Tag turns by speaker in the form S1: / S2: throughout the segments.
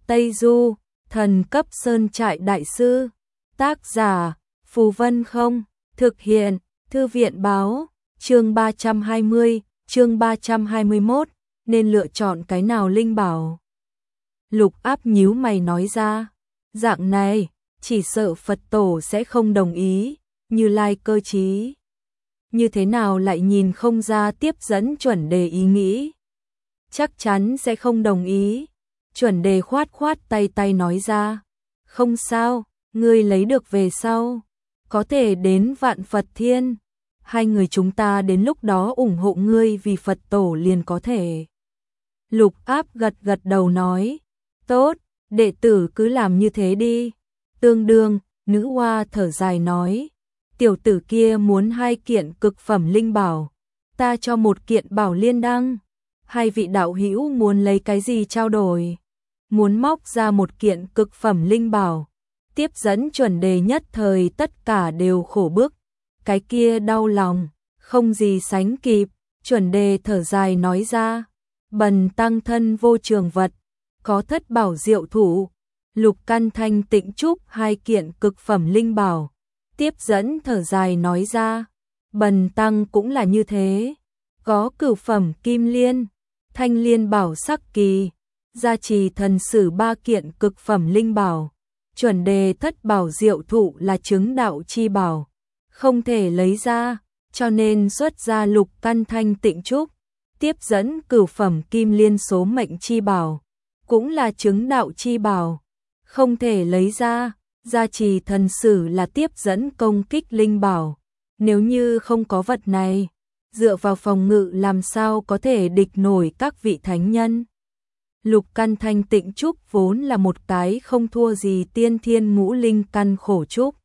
S1: Tây Du, thần cấp sơn trại đại sư. Tác giả, Phù Vân Không, thực hiện, Thư viện báo, chương 320, chương 321, nên lựa chọn cái nào linh bảo. Lục Áp nhíu mày nói ra, dạng này, chỉ sợ Phật tổ sẽ không đồng ý, Như Lai cơ trí. Như thế nào lại nhìn không ra tiếp dẫn chuẩn đề ý nghĩ. Chắc chắn sẽ không đồng ý. Chuẩn đề khoát khoát tay nói ra, không sao, ngươi lấy được về sau, có thể đến Vạn Phật Thiên, hai người chúng ta đến lúc đó ủng hộ ngươi vì Phật tổ liền có thể. Lục Áp gật đầu nói, tốt, đệ tử cứ làm như thế đi. Tương đương, nữ hoa thở dài nói, tiểu tử kia muốn 2 kiện cực phẩm linh bảo, ta cho 1 kiện Bảo Liên Đăng. Hai vị đạo hữu muốn lấy cái gì trao đổi? Muốn móc ra 1 kiện cực phẩm linh bảo. Tiếp dẫn chuẩn đề nhất thời tất cả đều khổ bức, cái kia đau lòng, không gì sánh kịp. Chuẩn đề thở dài nói ra, bần tăng thân vô trường vật, có thất bảo diệu thủ, lục căn thanh tịnh trúc 2 kiện cực phẩm linh bảo. Tiếp dẫn thở dài nói ra, bần tăng cũng là như thế, có cửu phẩm kim liên, thanh liên bảo sắc kỳ, gia trì thần sử 3 kiện cực phẩm linh bảo. Chuẩn đề thất bảo diệu thụ là chứng đạo chi bảo, không thể lấy ra, cho nên xuất ra lục căn thanh tịnh trúc. Tiếp dẫn cửu phẩm kim liên số mệnh chi bảo, cũng là chứng đạo chi bảo, không thể lấy ra. Gia trì thần sử là tiếp dẫn công kích linh bảo, nếu như không có vật này, dựa vào phòng ngự làm sao có thể địch nổi các vị thánh nhân. Lục căn thanh tịnh trúc vốn là một cái không thua gì tiên thiên ngũ linh căn khổ trúc,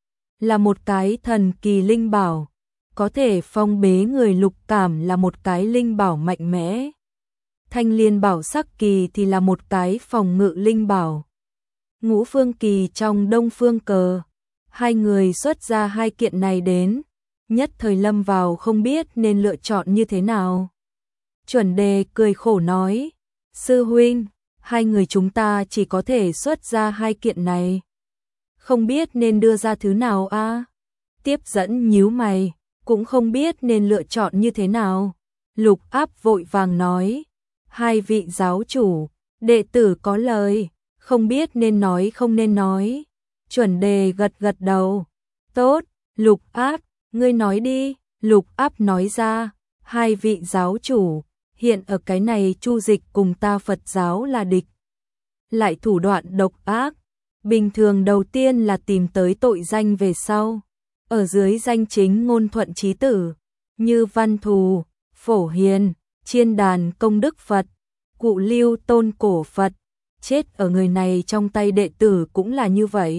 S1: là một cái thần kỳ linh bảo, có thể phong bế người lục cảm là một cái linh bảo mạnh mẽ. Thanh liên bảo sắc kỳ thì là một cái phòng ngự linh bảo. Ngũ phương kỳ trong đông phương cờ, hai người xuất ra 2 kiện này đến, nhất thời lâm vào không biết nên lựa chọn như thế nào. Chuẩn đề cười khổ nói, sư huynh, hai người chúng ta chỉ có thể xuất ra 2 kiện này, không biết nên đưa ra thứ nào a. Tiếp dẫn nhíu mày, cũng không biết nên lựa chọn như thế nào. Lục Áp vội vàng nói, 2 vị giáo chủ, đệ tử có lời, không biết nên nói không nên nói. Chuẩn đề gật đầu, tốt, Lục Áp, ngươi nói đi. Lục Áp nói ra, 2 vị giáo chủ, hiện ở cái này Chu Dịch cùng ta Phật giáo là địch, lại thủ đoạn độc ác, bình thường đầu tiên là tìm tới tội danh về sau, ở dưới danh chính ngôn thuận chí tử, như Văn Thù, Phổ Hiền, Chiên Đàn Công Đức Phật, Cụ Lưu Tôn Cổ Phật, chết ở người này trong tay đệ tử cũng là như vậy.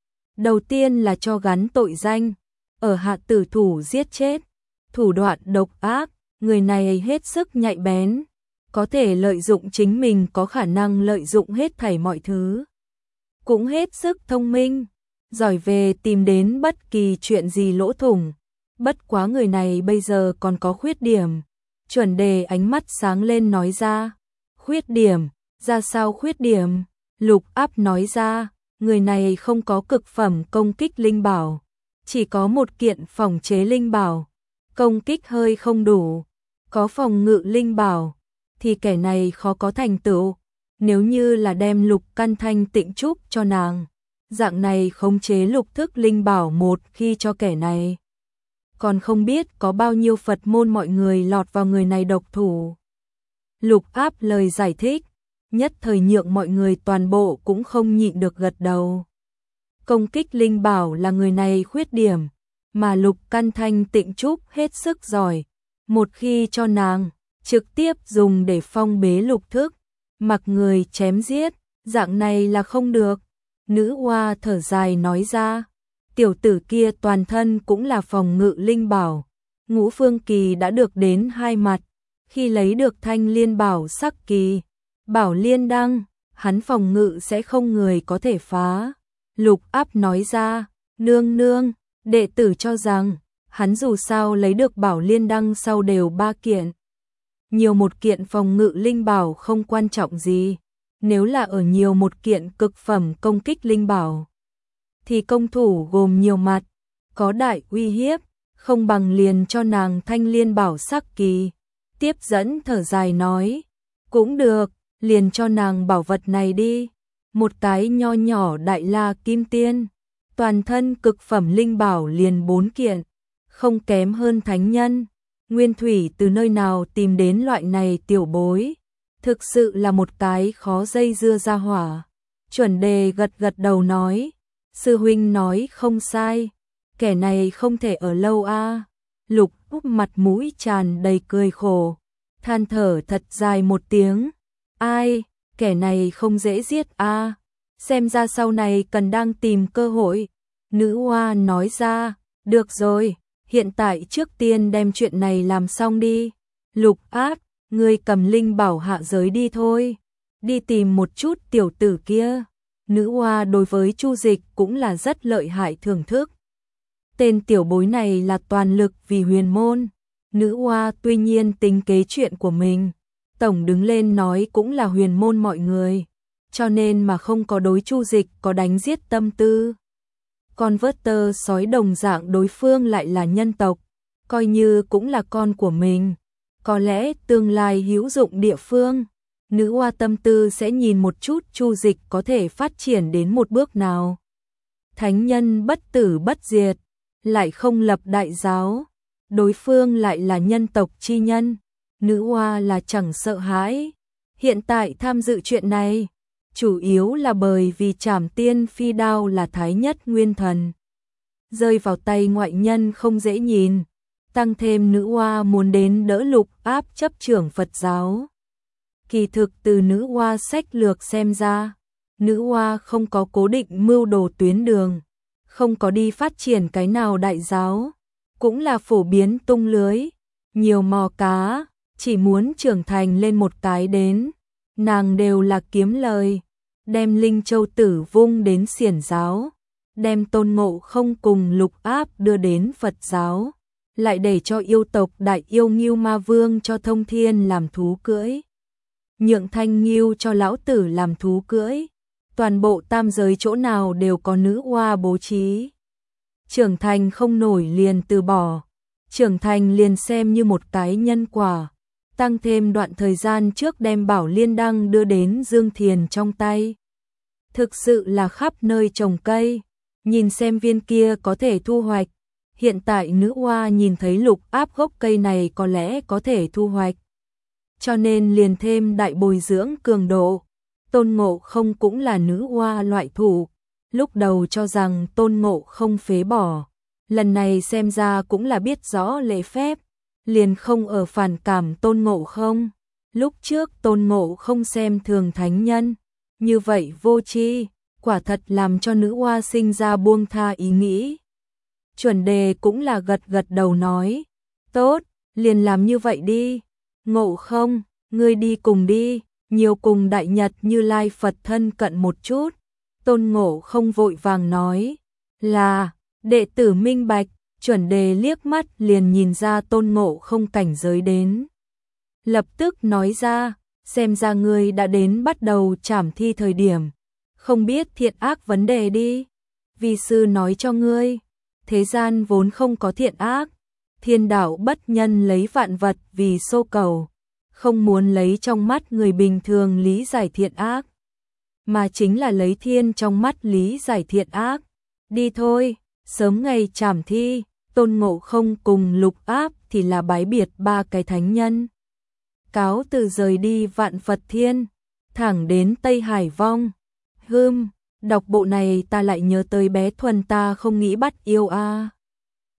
S1: Đầu tiên là cho gắn tội danh, ở hạ tử thủ giết chết, thủ đoạn độc ác, người này hết sức nhạy bén, có thể lợi dụng chính mình, có khả năng lợi dụng hết thảy mọi thứ. Cũng hết sức thông minh, giỏi về tìm đến bất kỳ chuyện gì lỗ thủng. Bất quá người này bây giờ còn có khuyết điểm. Chuẩn đề ánh mắt sáng lên nói ra, khuyết điểm, ra sao khuyết điểm? Lục Áp nói ra, người này không có cực phẩm công kích linh bảo, chỉ có 1 kiện phòng chế linh bảo, công kích hơi không đủ. Có phòng ngự linh bảo, thì kẻ này khó có thành tựu. Nếu như là đem lục căn thanh tịnh trúc cho nàng, dạng này khống chế lục thức linh bảo một khi cho kẻ này, còn không biết có bao nhiêu Phật môn mọi người lọt vào người này độc thủ. Lục Áp lời giải thích, nhất thời nhượng mọi người toàn bộ cũng không nhịn được gật đầu. Công kích linh bảo là người này khuyết điểm, mà lục căn thanh tịnh trúc hết sức giỏi. Một khi cho nàng, trực tiếp dùng để phong bế lục thức, mặc người chém giết, dạng này là không được. Nữ hoa thở dài nói ra, tiểu tử kia toàn thân cũng là phòng ngự linh bảo, ngũ phương kỳ đã được đến 2 mặt, khi lấy được thanh liên bảo sắc kỳ, Bảo Liên Đăng, hắn phòng ngự sẽ không người có thể phá. Lục Áp nói ra, nương nương, đệ tử cho rằng, hắn dù sao lấy được Bảo Liên Đăng sau đều 3 kiện. Nhiều 1 kiện phòng ngự linh bảo không quan trọng gì, Nếu là ở nhiều một kiện cực phẩm công kích linh bảo, thì công thủ gồm nhiều mặt, có đại uy hiếp, không bằng liền cho nàng thanh liên bảo sắc kỳ. Tiếp dẫn thở dài nói, cũng được, liền cho nàng bảo vật này đi. Một cái nho nhỏ đại la kim tiên, toàn thân cực phẩm linh bảo liền 4 kiện, không kém hơn thánh nhân. Nguyên Thủy từ nơi nào tìm đến loại này tiểu bối, thực sự là một cái khó dây dưa ra hỏa. Chuẩn Đề gật gật đầu nói, sư huynh nói không sai, kẻ này không thể ở lâu a. Lục Úc mặt mũi tràn đầy cười khổ, than thở thật dài một tiếng, ai, kẻ này không dễ giết a, xem ra sau này cần đang tìm cơ hội. Nữ hoa nói ra, được rồi, hiện tại trước tiên đem chuyện này làm xong đi. Lục Ác, ngươi cầm linh bảo hạ giới đi thôi, đi tìm một chút tiểu tử kia. Nữ hoa đối với Chu Dịch cũng là rất lợi hại thưởng thức. Tên tiểu bối này là toàn lực vì huyền môn. Nữ hoa tuy nhiên tính kế chuyện của mình, tổng đứng lên nói cũng là huyền môn mọi người, cho nên mà không có đối Chu Dịch có đánh giết tâm tư. Con vớt tơ sói đồng dạng đối phương lại là nhân tộc, coi như cũng là con của mình, có lẽ tương lai hữu dụng địa phương. Nữ hoa tâm tư sẽ nhìn một chút Chu Dịch có thể phát triển đến một bước nào. Thánh nhân bất tử bất diệt, lại không lập đại giáo, đối phương lại là nhân tộc chi nhân, nữ hoa là chẳng sợ hãi. Hiện tại tham dự chuyện này, chủ yếu là bởi vì Trảm Tiên Phi Đao là thái nhất nguyên thần, rơi vào tay ngoại nhân không dễ nhìn, tăng thêm nữ hoa muốn đến đỡ Lục Áp chấp trưởng Phật giáo. Kỳ thực từ nữ hoa sách lược xem ra, nữ hoa không có cố định mưu đồ tuyến đường, không có đi phát triển cái nào đại giáo, cũng là phổ biến tung lưới, nhiều mò cá, chỉ muốn trưởng thành lên một cái đến, nàng đều là kiếm lời, đem Linh Châu Tử vung đến Xiển giáo, đem Tôn Ngộ Không cùng Lục Áp đưa đến Phật giáo, lại để cho yêu tộc Đại Yêu Ngưu Ma Vương cho Thông Thiên làm thú cưỡi, nhượng Thanh Ngưu cho lão tử làm thú cưỡi, toàn bộ tam giới chỗ nào đều có nữ hoa bố trí. Trưởng thành không nổi liền từ bỏ, trưởng thành liền xem như một cái nhân quả, tăng thêm đoạn thời gian trước đem Bảo Liên Đăng đưa đến Dương Thiền trong tay. Thực sự là khắp nơi trồng cây, nhìn xem viên kia có thể thu hoạch. Hiện tại nữ hoa nhìn thấy Lục Áp gốc cây này có lẽ có thể thu hoạch, cho nên liền thêm đại bồi dưỡng cường độ. Tôn Ngộ Không cũng là nữ hoa loại thủ, lúc đầu cho rằng Tôn Ngộ Không phế bỏ, lần này xem ra cũng là biết rõ lễ phép, liền không ở phản cảm Tôn Ngộ Không. Lúc trước Tôn Ngộ Không xem thường thánh nhân, như vậy vô tri, quả thật làm cho nữ hoa sinh ra buông tha ý nghĩ. Chuẩn Đề cũng là gật gật đầu nói, tốt, liền làm như vậy đi. Ngộ Không, ngươi đi cùng đi, nhiều cùng Đại Nhật Như Lai Phật thân cận một chút. Tôn Ngộ Không vội vàng nói, là, đệ tử minh bạch. Chuẩn Đề liếc mắt liền nhìn ra Tôn Ngộ Không cảnh giới đến. Lập tức nói ra, xem ra ngươi đã đến bắt đầu trảm thi thời điểm, không biết thiện ác vấn đề đi. Vi sư nói cho ngươi, thế gian vốn không có thiện ác, thiên đạo bất nhân lấy vạn vật vì xô cầu, không muốn lấy trong mắt người bình thường lý giải thiện ác, mà chính là lấy thiên trong mắt lý giải thiện ác. Đi thôi, sớm ngày trảm thi. Tôn Ngộ Không cùng Lục Áp thì là bái biệt ba cái thánh nhân, cáo từ rời đi Vạn Phật Thiên, thẳng đến Tây Hải Vong. Đọc bộ này ta lại nhớ tới bé Thuần ta không nghĩ bắt yêu a.